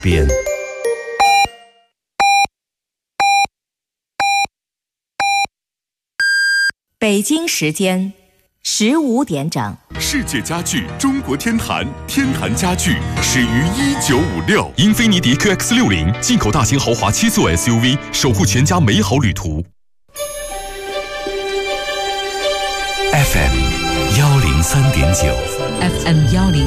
边。 北京时间15点整。 世界家具中国天坛，天坛家具始于1956。 英菲尼迪 QX60 进口大型豪华7座 SUV， 守护全家美好旅途。 FM 103.9 FM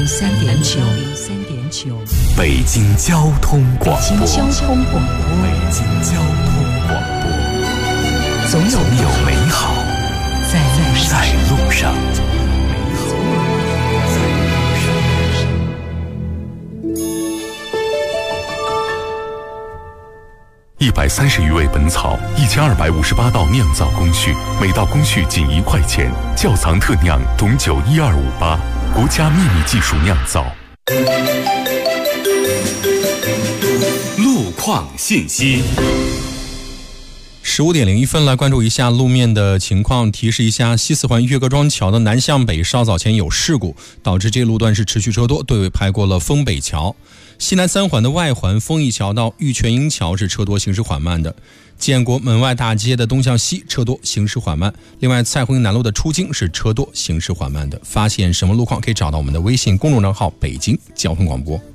103.9 北京交通广播。 北京交通广播。 北京交通广播。总有美好在路上。130余味本草，1258道酿造工序，每道工序仅1块钱。窖藏特酿董酒12588，国家秘密技术酿造。路况信息。 15点01分，来关注一下路面的情况。提示一下，西四环岳各庄桥的南向北稍早前有事故，导致这路段是持续车多，队尾排过了丰北桥。西南3环的外环丰益桥到玉泉营桥是车多，行驶缓慢的。建国门外大街的东向西车多，行驶缓慢。另外，蔡闳南路的出京是车多，行驶缓慢的。发现什么路况可以找到我们的微信公众账号北京交通广播。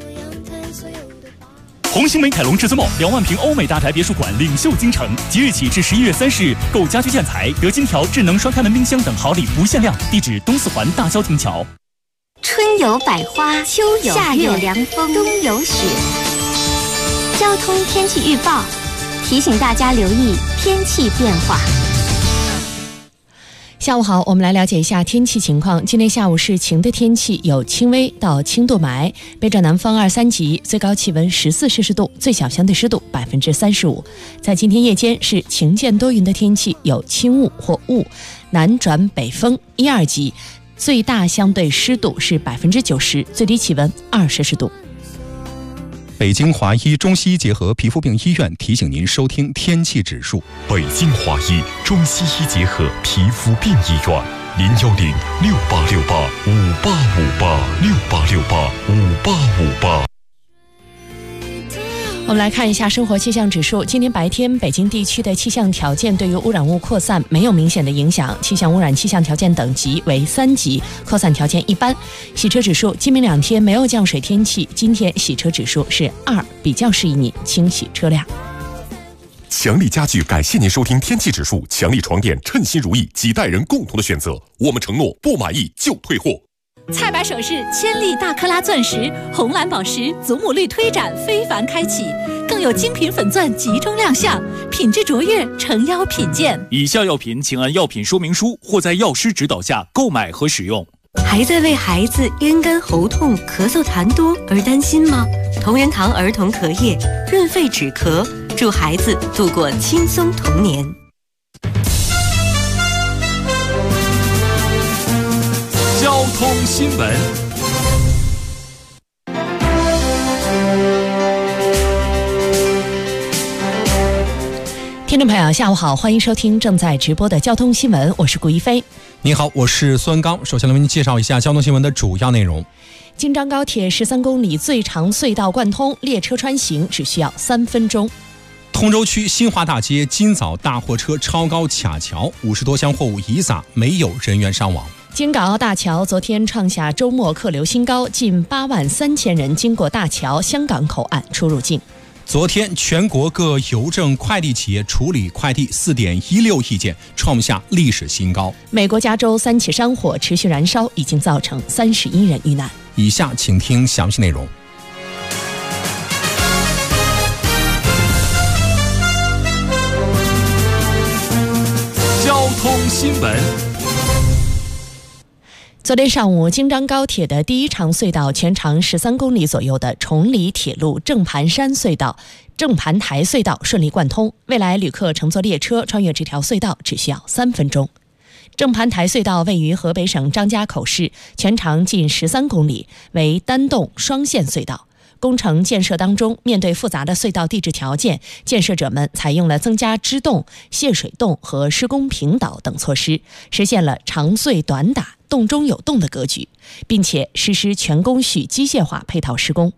红星美凯龙至尊梦2万平欧美大宅别墅馆领袖京城，即日起至11月30日，购家居建材得金条、智能双开门冰箱等好礼不限量。地址东四环大萧亭桥。 春有百花，秋有夏有凉风，冬有雪。交通天气预报提醒大家留意天气变化。 下午好，我们来了解一下天气情况。今天下午是晴的天气，有轻微到轻度霾，北转南风2、3级，最高气温14摄氏度，最小相对湿度35%。在今天夜间是晴间多云的天气，有轻雾或雾，南转北风1、2级，最大相对湿度是90%，最低气温2摄氏度。 北京华医中西医结合皮肤病医院提醒您收听天气指数。 北京华医中西医结合皮肤病医院，0106868585868685858。 我们来看一下生活气象指数。今天白天，北京地区的气象条件对于污染物扩散没有明显的影响，气象污染气象条件等级为3级，扩散条件一般。洗车指数，今明2天没有降水天气，今天洗车指数是2，比较适宜你清洗车辆。 强力家具感谢您收听天气指数，强力床垫称心如意，几代人共同的选择。我们承诺不满意就退货。 菜百首饰千粒大克拉钻石、红蓝宝石、祖母绿推展非凡开启，更有精品粉钻集中亮相，品质卓越，诚邀品鉴。 以下药品请按药品说明书或在药师指导下购买和使用。 还在为孩子咽干喉痛、咳嗽痰多而担心吗？同仁堂儿童咳液润肺止咳，助孩子度过轻松童年。 交通新闻。 听众朋友下午好，欢迎收听正在直播的交通新闻，我是顾一飞。 你好，我是孙刚。首先来为您介绍一下交通新闻的主要内容。 京张高铁13公里最长隧道贯通，列车穿行只需要3分钟。 通州区新华大街今早大货车超高卡桥，50多箱货物遗撒，没有人员伤亡。 京港澳大桥昨天创下周末客流新高，近8万3千人经过大桥香港口岸出入境。 昨天，全国各邮政快递企业处理快递4.16亿件，创下历史新高。 美国加州3起山火持续燃烧，已经造成31人遇难。 以下请听详细内容。 交通新闻。 昨天上午，京张高铁的第一长隧道全长13公里左右的崇礼铁路正盘台隧道顺利贯通，未来旅客乘坐列车穿越这条隧道只需要3分钟。正盘台隧道位于河北省张家口市，全长近13公里，为单洞双线隧道。工程建设当中，面对复杂的隧道地质条件，建设者们采用了增加支洞、泄水洞和施工平导等措施，实现了长隧短打、洞中有洞的格局，并且实施全工序机械化配套施工。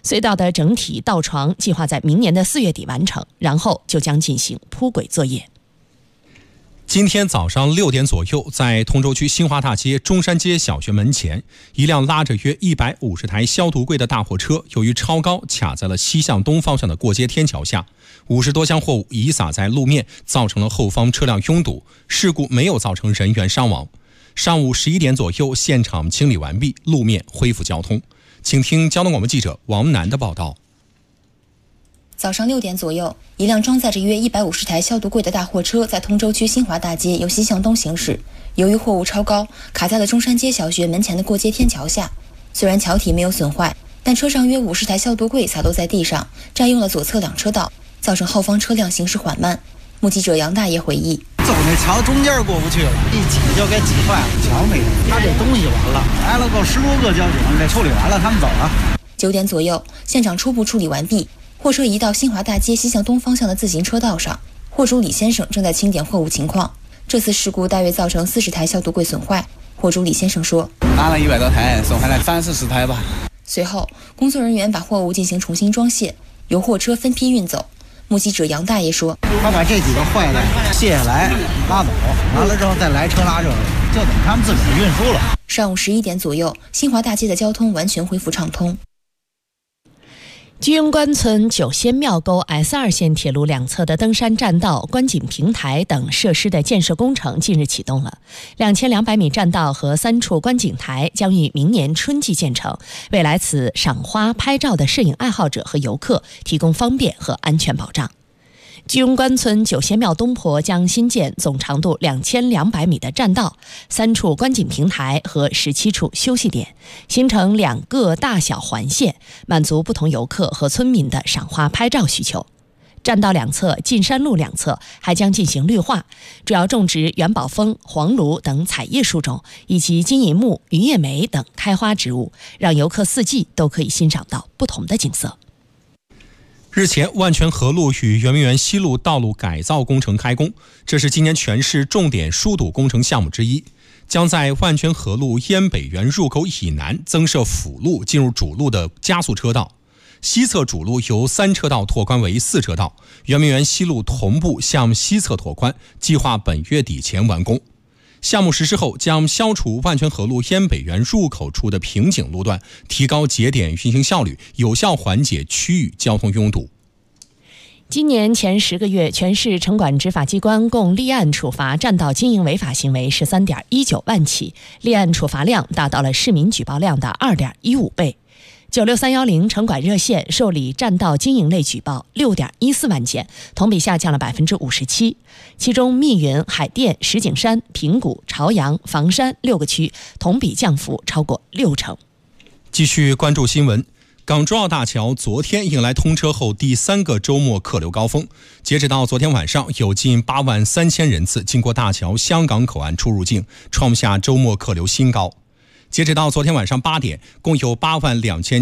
隧道的整体道床计划在明年的4月底完成，然后就将进行铺轨作业。 今天早上6点左右，在通州区新华大街中山街小学门前，一辆拉着约150台消毒柜的大货车，由于超高卡在了西向东方向的过街天桥下，50多箱货物遗撒在路面，造成了后方车辆拥堵。事故没有造成人员伤亡。上午11点左右，现场清理完毕，路面恢复交通。请听交通广播记者王楠的报道。 早上6点左右，一辆装载着约150台消毒柜的大货车在通州区新华大街由西向东行驶，由于货物超高，卡在了中山街小学门前的过街天桥下。虽然桥体没有损坏，但车上约50台消毒柜洒落在地上，占用了左侧2车道，造成后方车辆行驶缓慢。目击者杨大爷回忆： 走那桥中间过不去了，一挤就给挤坏了，桥没了，他这东西完了，来了够10多个交警，给处理完了，他们走了。 9点左右，现场初步处理完毕。货车移到新华大街西向东方向的自行车道上，货主李先生正在清点货物情况。这次事故大约造成40台消毒柜损坏。货主李先生说： 拿了100多台，损坏了30-40台吧。 随后，工作人员把货物进行重新装卸，由货车分批运走。目击者杨大爷说： 他把这几个坏的卸下来拉走，完了之后再来车拉这个，就等他们自个儿运输了。 上午11点左右，新华大街的交通完全恢复畅通。 居庸关村九仙庙沟 S2 线铁路两侧的登山栈道、观景平台等设施的建设工程近日启动了。2200米栈道和3处观景台将于明年春季建成，为来此赏花拍照的摄影爱好者和游客提供方便和安全保障。居庸关村九仙庙东坡将新建总长度2200米的栈道、3处观景平台和17处休息点，形成2个大小环线，满足不同游客和村民的赏花拍照需求。栈道两侧、进山路两侧还将进行绿化，主要种植元宝枫、黄芦等采叶树种，以及金银木、榆叶梅等开花植物，让游客4季都可以欣赏到不同的景色。 日前，万泉河路与圆明园西路道路改造工程开工，这是今年全市重点疏堵工程项目之一，将在万泉河路燕北园入口以南增设辅路进入主路的加速车道，西侧主路由3车道拓宽为4车道，圆明园西路同步向西侧拓宽，计划本月底前完工。项目实施后，将消除万泉河路燕北园入口处的瓶颈路段，提高节点运行效率，有效缓解区域交通拥堵。 今年前10个月，全市城管执法机关共立案处罚占道经营违法行为 13.19万起，立案处罚量达到了市民举报量的 2.15倍。96310城管热线受理占道经营类举报 6.14万件，同比下降了 57%。其中密云、海淀、石景山、平谷、朝阳、房山6个区同比降幅超过60%。 继续关注新闻。港珠澳大桥昨天迎来通车后第3个周末客流高峰，截止到昨天晚上，有近8万3千人次经过大桥香港口岸出入境，创下周末客流新高。截止到昨天晚上8点，共有8万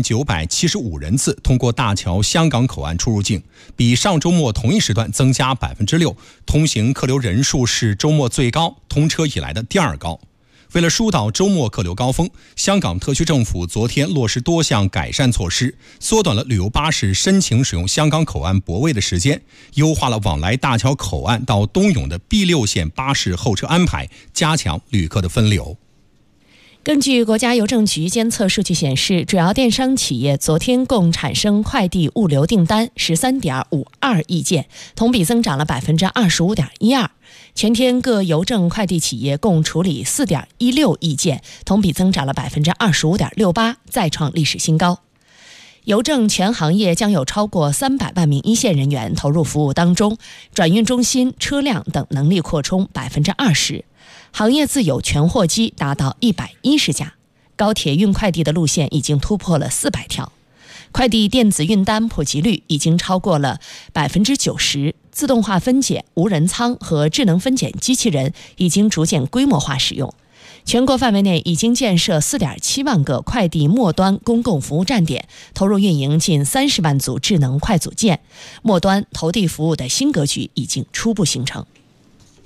2975人次通过大桥香港口岸出入境，比上周末同一时段增加 6%， 通行客流人数是周末最高，通车以来的第2高。为了疏导周末客流高峰，香港特区政府昨天落实多项改善措施，缩短了旅游巴士申请使用香港口岸泊位的时间，优化了往来大桥口岸到东涌的 B6线巴士候车安排，加强旅客的分流。 根据国家邮政局监测数据显示，主要电商企业昨天共产生快递物流订单 13.52 亿件，同比增长了 25.12%。全天各邮政快递企业共处理 4.16 亿件，同比增长了 25.68%， 再创历史新高。邮政全行业将有超过300万名一线人员投入服务当中，转运中心、车辆等能力扩充 20%， 行业自有全货机达到110家，高铁运快递的路线已经突破了400条。快递电子运单普及率已经超过了 90%， 自动化分拣、无人仓和智能分拣机器人已经逐渐规模化使用。全国范围内已经建设 4.7 万个快递末端公共服务站点，投入运营近30万组智能快组件，末端投递服务的新格局已经初步形成。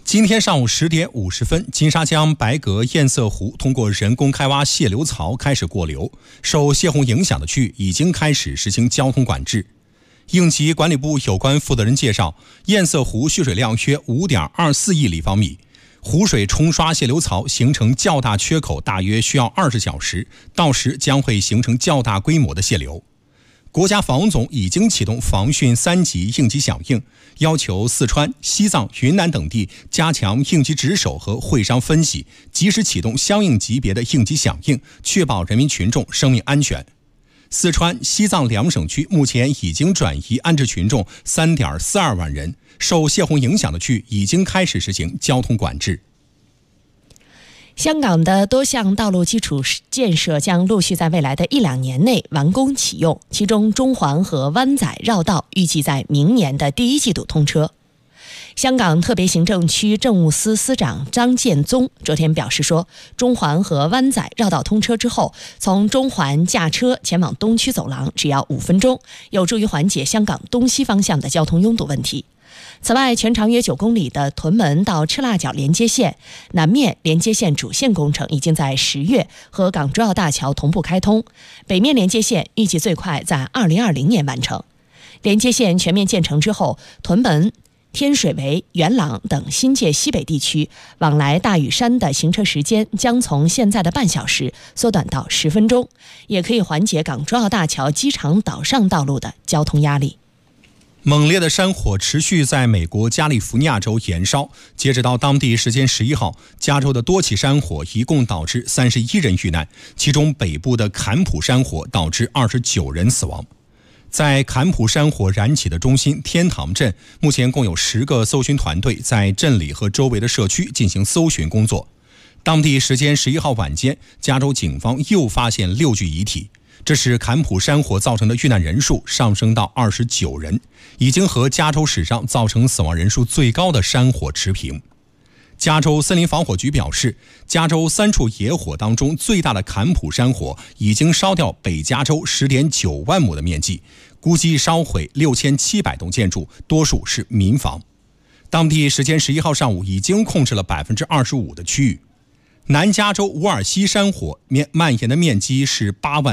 今天上午10点50分，金沙江白阁堰塞湖通过人工开挖泄流槽开始过流，受泄洪影响的区域已经开始实行交通管制。应急管理部有关负责人介绍，堰塞湖蓄水量约 5.24 亿立方米，湖水冲刷泄流槽形成较大缺口大约需要20小时，到时将会形成较大规模的泄流。国家防总已经启动防汛3级应急响应，要求四川、西藏、云南等地加强应急值守和会商分析，及时启动相应级别的应急响应，确保人民群众生命安全。四川、西藏两省区目前已经转移安置群众 3.42 万人，受泄洪影响的区域已经开始实行交通管制。 香港的多项道路基础建设将陆续在未来的1-2年内完工启用，其中中环和湾仔绕道预计在明年的第1季度通车。香港特别行政区政务司司长张建宗昨天表示说，中环和湾仔绕道通车之后，从中环驾车前往东区走廊只要5分钟，有助于缓解香港东西方向的交通拥堵问题。此外，全长约9公里的屯门到赤腊角连接线南面连接线主线工程已经在10月和港珠澳大桥同步开通，北面连接线预计最快在2020年完成。连接线全面建成之后，屯门、天水围、元朗等新界西北地区往来大屿山的行车时间将从现在的半小时缩短到10分钟，也可以缓解港珠澳大桥机场岛上道路的交通压力。 猛烈的山火持续在美国加利福尼亚州延烧，截止到当地时间11号，加州的多起山火一共导致31人遇难，其中北部的坎普山火导致29人死亡。在坎普山火燃起的中心天堂镇，目前共有10个搜寻团队在镇里和周围的社区进行搜寻工作。当地时间11号晚间，加州警方又发现6具遗体，这使坎普山火造成的遇难人数上升到29人，已经和加州史上造成死亡人数最高的山火持平。加州森林防火局表示，加州3处野火当中最大的坎普山火已经烧掉北加州 10.9 万亩的面积，估计烧毁6700栋建筑，多数是民房。当地时间11号上午已经控制了 25% 的区域。南加州伍尔西山火蔓延的面积是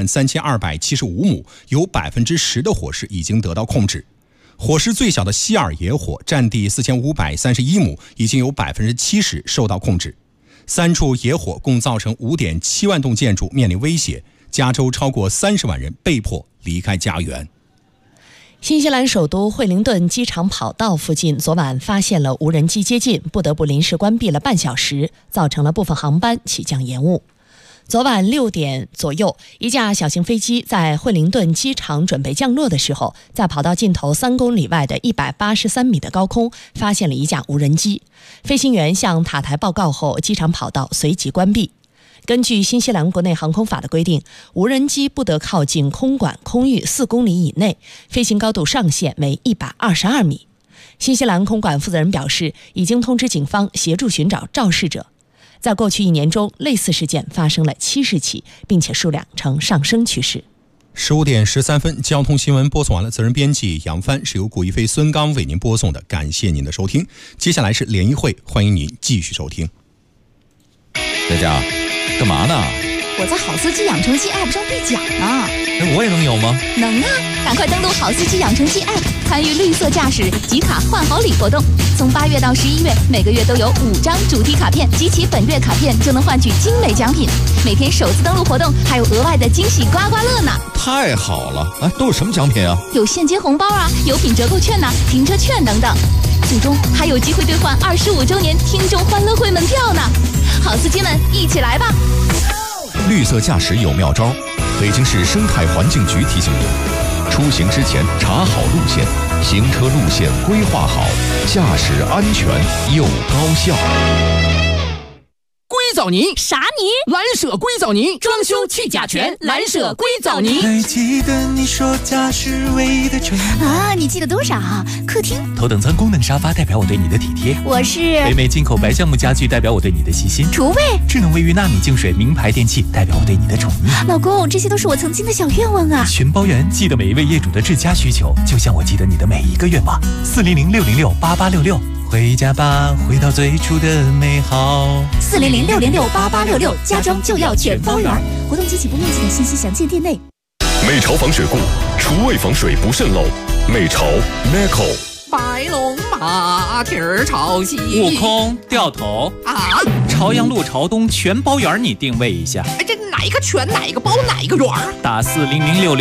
83275亩，有 10% 的火势已经得到控制。火势最小的希尔野火占地4531亩，已经有 70% 受到控制。3处野火共造成 5.7 万栋建筑面临威胁，加州超过30万人被迫离开家园。 新西兰首都惠灵顿机场跑道附近昨晚发现了无人机接近，不得不临时关闭了半小时，造成了部分航班起降延误。昨晚6点左右，一架小型飞机在惠灵顿机场准备降落的时候，在跑道尽头3公里外的183米的高空发现了一架无人机。飞行员向塔台报告后，机场跑道随即关闭。根据新西兰国内航空法的规定，无人机不得靠近空管空域4公里以内，飞行高度上限为122米。新西兰空管负责人表示，已经通知警方协助寻找肇事者。在过去1年中，类似事件发生了70起，并且数量呈上升趋势。 15点13分，交通新闻播送完了，责任编辑杨帆，是由古一飞、孙刚为您播送的，感谢您的收听。接下来是联谊会，欢迎您继续收听。 佳佳，干嘛呢？ 我在好司机养成记 App 上兑奖呢。 我也能有吗？ 能啊！赶快登录好司机养成记 App， 参与绿色驾驶集卡换好礼活动。从8月到11月，每个月都有5张主题卡片，集齐本月卡片就能换取精美奖品。每天首次登录活动还有额外的惊喜刮刮乐呢！ 太好了！都有什么奖品啊？ 有现金红包啊，油品折扣券呐，停车券等等。最终还有机会兑换25周年听众欢乐会门票呢！好司机们，一起来吧！ 绿色驾驶有妙招，北京市生态环境局提醒您：出行之前查好路线，行车路线规划好，驾驶安全又高效。 硅藻泥啥泥？ 蓝舍硅藻泥，装修去甲醛，蓝舍硅藻泥。 还记得你说家是唯一的纯啊？你记得多少？客厅头等舱功能沙发代表我对你的体贴， 我是北美进口白橡木家具代表我对你的细心， 厨卫智能卫浴纳米净水名牌电器代表我对你的宠溺。 老公，这些都是我曾经的小愿望啊！ 寻包园记得每一位业主的至佳需求，就像我记得你的每一个愿望。400-606-8866， 回家吧，回到最初的美好。 400-606-8866，家装就要全包圆。活动及起步面积等信息详见店内。 美潮防水固，厨卫防水不渗漏。美潮 Meco。 白龙马蹄儿朝西， 悟空掉头啊！ 朝阳路朝东全包圆，你定位一下。 哎，这哪一个全哪一个包哪一个圆？ 打4006